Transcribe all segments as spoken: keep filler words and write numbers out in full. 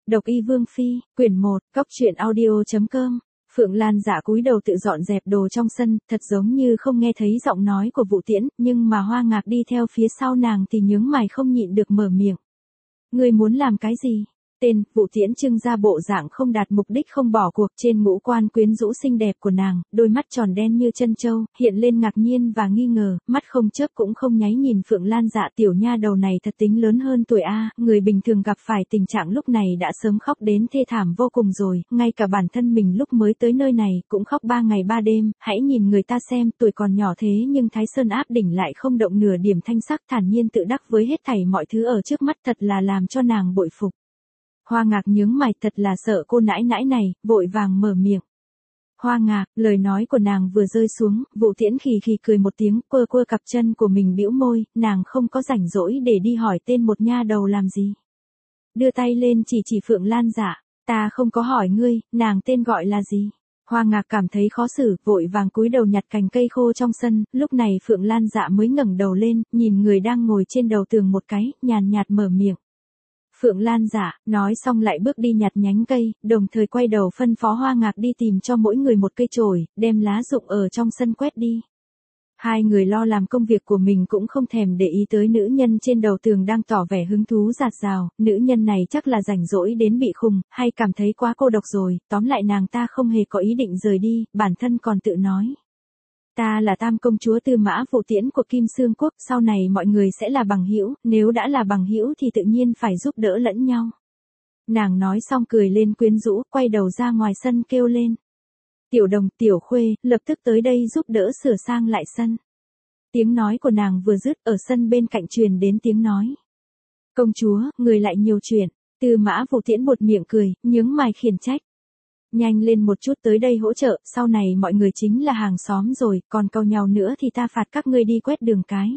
Độc Y Vương Phi, quyển một, Cóc truyện audio chấm com. Phượng Lan Dạ cúi đầu tự dọn dẹp đồ trong sân, thật giống như không nghe thấy giọng nói của Vũ Tiễn, nhưng mà Hoa Ngạc đi theo phía sau nàng thì nhướng mày không nhịn được mở miệng. Ngươi muốn làm cái gì? Tên, Vũ Tiễn trưng ra bộ dạng không đạt mục đích không bỏ cuộc, trên ngũ quan quyến rũ xinh đẹp của nàng, đôi mắt tròn đen như chân trâu, hiện lên ngạc nhiên và nghi ngờ, mắt không chớp cũng không nháy nhìn Phượng Lan Dạ. Tiểu nha đầu này thật tính lớn hơn tuổi a, người bình thường gặp phải tình trạng lúc này đã sớm khóc đến thê thảm vô cùng rồi, ngay cả bản thân mình lúc mới tới nơi này cũng khóc ba ngày ba đêm, hãy nhìn người ta xem, tuổi còn nhỏ thế nhưng Thái Sơn áp đỉnh lại không động nửa điểm thanh sắc, thản nhiên tự đắc với hết thảy mọi thứ ở trước mắt, thật là làm cho nàng bội phục. Hoa Ngạc nhướng mày, thật là sợ cô nãi nãi này, vội vàng mở miệng. Hoa Ngạc, lời nói của nàng vừa rơi xuống, Vũ Tiễn khì khì cười một tiếng, quơ quơ cặp chân của mình bĩu môi, nàng không có rảnh rỗi để đi hỏi tên một nha đầu làm gì. Đưa tay lên chỉ chỉ Phượng Lan Dạ, ta không có hỏi ngươi, nàng tên gọi là gì? Hoa Ngạc cảm thấy khó xử, vội vàng cúi đầu nhặt cành cây khô trong sân, lúc này Phượng Lan Dạ mới ngẩng đầu lên, nhìn người đang ngồi trên đầu tường một cái, nhàn nhạt mở miệng. Phượng Lan Dạ, nói xong lại bước đi nhặt nhánh cây, đồng thời quay đầu phân phó Hoa Ngạc đi tìm cho mỗi người một cây chổi, đem lá rụng ở trong sân quét đi. Hai người lo làm công việc của mình cũng không thèm để ý tới nữ nhân trên đầu tường đang tỏ vẻ hứng thú rạt rào, nữ nhân này chắc là rảnh rỗi đến bị khùng, hay cảm thấy quá cô độc rồi, tóm lại nàng ta không hề có ý định rời đi, bản thân còn tự nói. Ta là Tam công chúa Tư Mã Vũ Tiễn của Kim Xương Quốc, sau này mọi người sẽ là bằng hữu, nếu đã là bằng hữu thì tự nhiên phải giúp đỡ lẫn nhau. Nàng nói xong cười lên quyến rũ, quay đầu ra ngoài sân kêu lên. Tiểu Đồng, Tiểu Khuê, lập tức tới đây giúp đỡ sửa sang lại sân. Tiếng nói của nàng vừa dứt, ở sân bên cạnh truyền đến tiếng nói. Công chúa, người lại nhiều chuyện. Tư Mã Vũ Tiễn buột miệng cười, nhướng mày khiển trách. Nhanh lên một chút tới đây hỗ trợ, sau này mọi người chính là hàng xóm rồi, còn cau nhau nữa thì ta phạt các ngươi đi quét đường cái.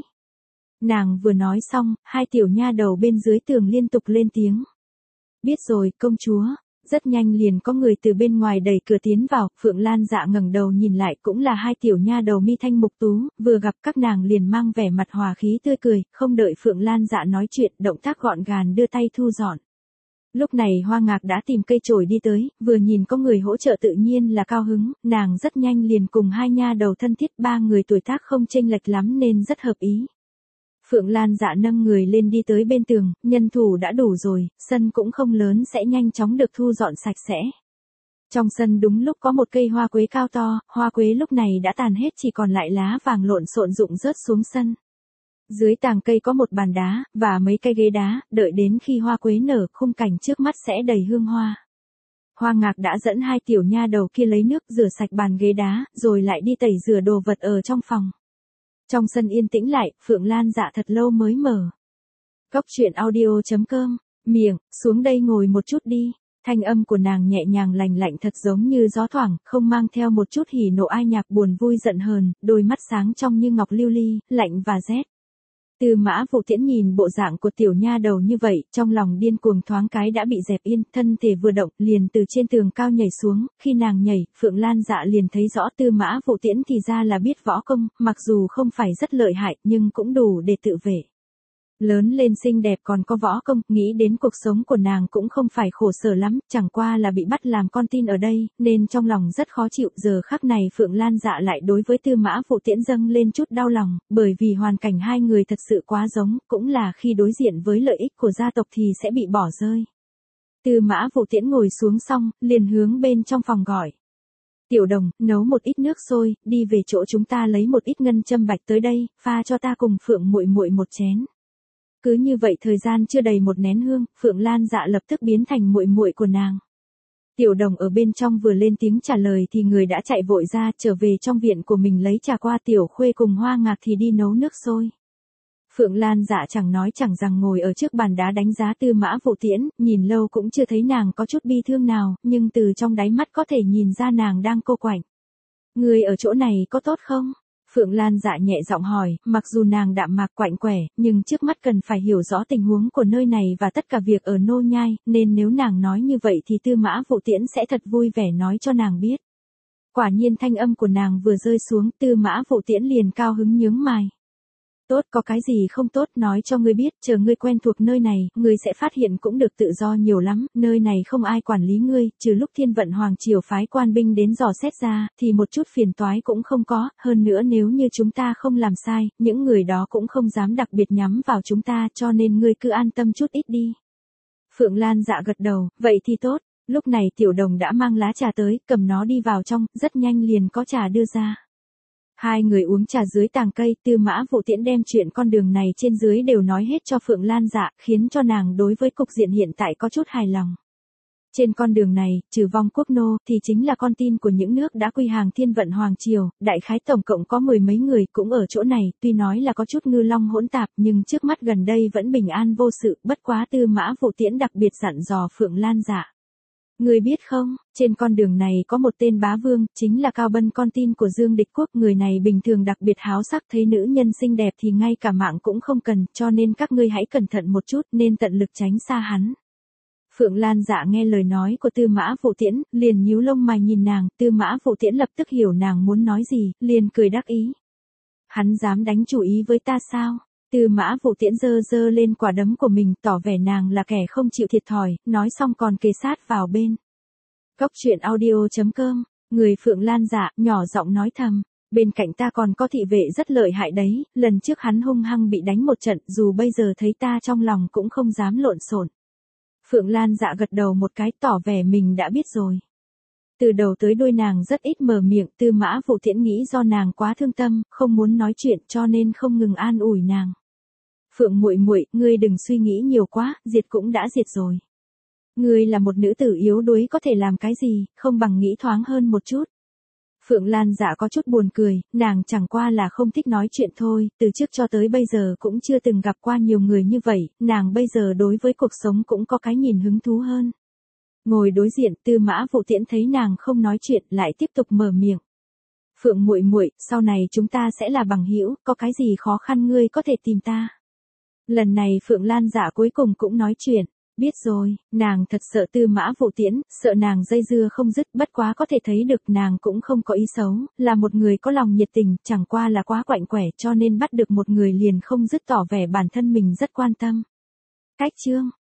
Nàng vừa nói xong, hai tiểu nha đầu bên dưới tường liên tục lên tiếng. Biết rồi, công chúa. Rất nhanh liền có người từ bên ngoài đẩy cửa tiến vào, Phượng Lan Dạ ngẩng đầu nhìn lại, cũng là hai tiểu nha đầu mi thanh mục tú, vừa gặp các nàng liền mang vẻ mặt hòa khí tươi cười, không đợi Phượng Lan Dạ nói chuyện, động tác gọn gàng đưa tay thu dọn. Lúc này Hoa Ngạc đã tìm cây chổi đi tới, vừa nhìn có người hỗ trợ tự nhiên là cao hứng, nàng rất nhanh liền cùng hai nha đầu thân thiết, ba người tuổi tác không chênh lệch lắm nên rất hợp ý. Phượng Lan Dạ nâng người lên đi tới bên tường, nhân thủ đã đủ rồi, sân cũng không lớn sẽ nhanh chóng được thu dọn sạch sẽ. Trong sân đúng lúc có một cây hoa quế cao to, hoa quế lúc này đã tàn hết chỉ còn lại lá vàng lộn xộn rụng rớt xuống sân. Dưới tàng cây có một bàn đá, và mấy cây ghế đá, đợi đến khi hoa quế nở, khung cảnh trước mắt sẽ đầy hương hoa. Hoa Ngạc đã dẫn hai tiểu nha đầu kia lấy nước rửa sạch bàn ghế đá, rồi lại đi tẩy rửa đồ vật ở trong phòng. Trong sân yên tĩnh lại, Phượng Lan Dạ thật lâu mới mở. Cóc truyện audio chấm com, miệng, xuống đây ngồi một chút đi. Thanh âm của nàng nhẹ nhàng lành lạnh thật giống như gió thoảng, không mang theo một chút hỉ nộ ai nhạc buồn vui giận hờn, đôi mắt sáng trong như ngọc lưu ly, lạnh và rét. Tư Mã Vũ Tiễn nhìn bộ dạng của tiểu nha đầu như vậy, trong lòng điên cuồng thoáng cái đã bị dẹp yên, thân thể vừa động, liền từ trên tường cao nhảy xuống, khi nàng nhảy, Phượng Lan Dạ liền thấy rõ Tư Mã Vũ Tiễn thì ra là biết võ công, mặc dù không phải rất lợi hại, nhưng cũng đủ để tự vệ. Lớn lên xinh đẹp còn có võ công, nghĩ đến cuộc sống của nàng cũng không phải khổ sở lắm, chẳng qua là bị bắt làm con tin ở đây, nên trong lòng rất khó chịu. Giờ khắc này Phượng Lan Dạ lại đối với Tư Mã Vũ Tiễn dâng lên chút đau lòng, bởi vì hoàn cảnh hai người thật sự quá giống, cũng là khi đối diện với lợi ích của gia tộc thì sẽ bị bỏ rơi. Tư Mã Vũ Tiễn ngồi xuống xong, liền hướng bên trong phòng gọi. Tiểu Đồng, nấu một ít nước sôi, đi về chỗ chúng ta lấy một ít ngân châm bạch tới đây, pha cho ta cùng Phượng muội muội một chén. Cứ như vậy thời gian chưa đầy một nén hương, Phượng Lan Dạ lập tức biến thành muội muội của nàng. Tiểu Đồng ở bên trong vừa lên tiếng trả lời thì người đã chạy vội ra, trở về trong viện của mình lấy trà qua. Tiểu Khuê cùng Hoa Ngạc thì đi nấu nước sôi. Phượng Lan Dạ chẳng nói chẳng rằng ngồi ở trước bàn đá đánh giá Tư Mã Vũ Tiễn, nhìn lâu cũng chưa thấy nàng có chút bi thương nào, nhưng từ trong đáy mắt có thể nhìn ra nàng đang cô quạnh. Người ở chỗ này có tốt không? Phượng Lan Dạ nhẹ giọng hỏi, mặc dù nàng đạm mạc quạnh quẻ, nhưng trước mắt cần phải hiểu rõ tình huống của nơi này và tất cả việc ở Nô Nhai, nên nếu nàng nói như vậy thì Tư Mã Vũ Tiễn sẽ thật vui vẻ nói cho nàng biết. Quả nhiên thanh âm của nàng vừa rơi xuống, Tư Mã Vũ Tiễn liền cao hứng nhướng mày. Tốt, có cái gì không tốt nói cho ngươi biết, chờ ngươi quen thuộc nơi này, ngươi sẽ phát hiện cũng được tự do nhiều lắm, nơi này không ai quản lý ngươi, trừ lúc Thiên Vận Hoàng Triều phái quan binh đến dò xét ra, thì một chút phiền toái cũng không có, hơn nữa nếu như chúng ta không làm sai, những người đó cũng không dám đặc biệt nhắm vào chúng ta, cho nên ngươi cứ an tâm chút ít đi. Phượng Lan Dạ gật đầu, vậy thì tốt. Lúc này Tiểu Đồng đã mang lá trà tới, cầm nó đi vào trong, rất nhanh liền có trà đưa ra. Hai người uống trà dưới tàng cây, Tư Mã Vụ Tiễn đem chuyện con đường này trên dưới đều nói hết cho Phượng Lan Dạ, khiến cho nàng đối với cục diện hiện tại có chút hài lòng. Trên con đường này, trừ Vong Quốc Nô, thì chính là con tin của những nước đã quy hàng Thiên Vận Hoàng Triều, đại khái tổng cộng có mười mấy người cũng ở chỗ này, tuy nói là có chút ngư long hỗn tạp nhưng trước mắt gần đây vẫn bình an vô sự, bất quá Tư Mã Vụ Tiễn đặc biệt dặn dò Phượng Lan Dạ. Người biết không, trên con đường này có một tên bá vương, chính là Cao Bân con tin của Dương Địch Quốc, người này bình thường đặc biệt háo sắc, thấy nữ nhân xinh đẹp thì ngay cả mạng cũng không cần, cho nên các ngươi hãy cẩn thận một chút, nên tận lực tránh xa hắn. Phượng Lan Dạ nghe lời nói của Tư Mã Vụ Tiễn, liền nhíu lông mày nhìn nàng, Tư Mã Vụ Tiễn lập tức hiểu nàng muốn nói gì, liền cười đắc ý. Hắn dám đánh chủ ý với ta sao? Tư Mã Vụ Tiễn giơ giơ lên quả đấm của mình, tỏ vẻ nàng là kẻ không chịu thiệt thòi, nói xong còn kề sát vào bên. Cốc truyện audio chấm com, người Phượng Lan Dạ, nhỏ giọng nói thầm, bên cạnh ta còn có thị vệ rất lợi hại đấy, lần trước hắn hung hăng bị đánh một trận, dù bây giờ thấy ta trong lòng cũng không dám lộn xộn. Phượng Lan Dạ gật đầu một cái, tỏ vẻ mình đã biết rồi. Từ đầu tới đuôi nàng rất ít mở miệng, Tư Mã Vụ Tiễn nghĩ do nàng quá thương tâm, không muốn nói chuyện cho nên không ngừng an ủi nàng. Phượng muội muội, ngươi đừng suy nghĩ nhiều quá, diệt cũng đã diệt rồi. Ngươi là một nữ tử yếu đuối có thể làm cái gì, không bằng nghĩ thoáng hơn một chút. Phượng Lan Dạ có chút buồn cười, nàng chẳng qua là không thích nói chuyện thôi, từ trước cho tới bây giờ cũng chưa từng gặp qua nhiều người như vậy, nàng bây giờ đối với cuộc sống cũng có cái nhìn hứng thú hơn. Ngồi đối diện, Tư Mã Vụ Tiễn thấy nàng không nói chuyện, lại tiếp tục mở miệng. Phượng muội muội, sau này chúng ta sẽ là bằng hữu, có cái gì khó khăn ngươi có thể tìm ta. Lần này Phượng Lan Dạ cuối cùng cũng nói chuyện. Biết rồi, nàng thật sợ Tư Mã Vụ Tiễn, sợ nàng dây dưa không dứt, bất quá có thể thấy được nàng cũng không có ý xấu, là một người có lòng nhiệt tình, chẳng qua là quá quạnh quẻ cho nên bắt được một người liền không dứt tỏ vẻ bản thân mình rất quan tâm. Cách chương